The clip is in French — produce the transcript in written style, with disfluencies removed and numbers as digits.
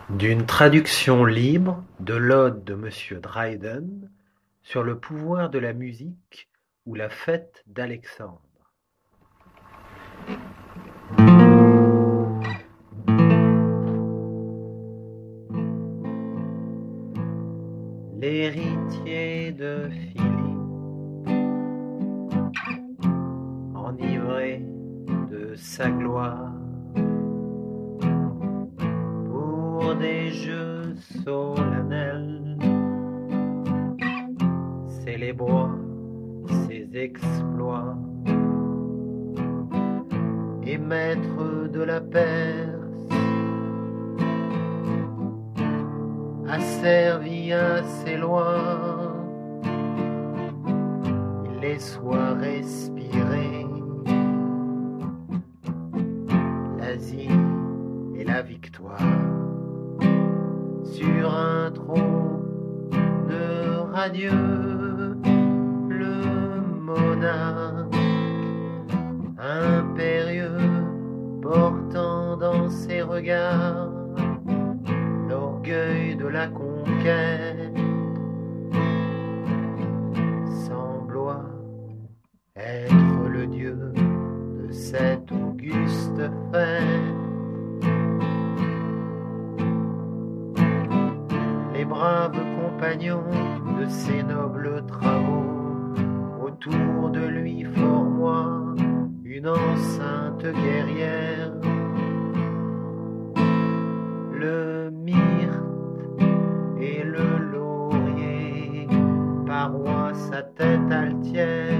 D'une traduction libre de l'Ode de Monsieur Dryden sur le pouvoir de la musique ou la fête d'Alexandre. L'héritier de Philippe, enivré de sa gloire, pour des jeux solennels, célébrant ses exploits, et maître de la Perse, asservi à ses lois, il les soit respiré, l'Asie et la victoire, sur un trône radieux, le monarque impérieux, portant dans ses regards l'orgueil de la conquête, sembloit être le dieu de cette auguste fête. Les braves compagnons de ses nobles travaux autour de lui formoient une enceinte guerrière. Le myrte et le laurier paroient sa tête altière.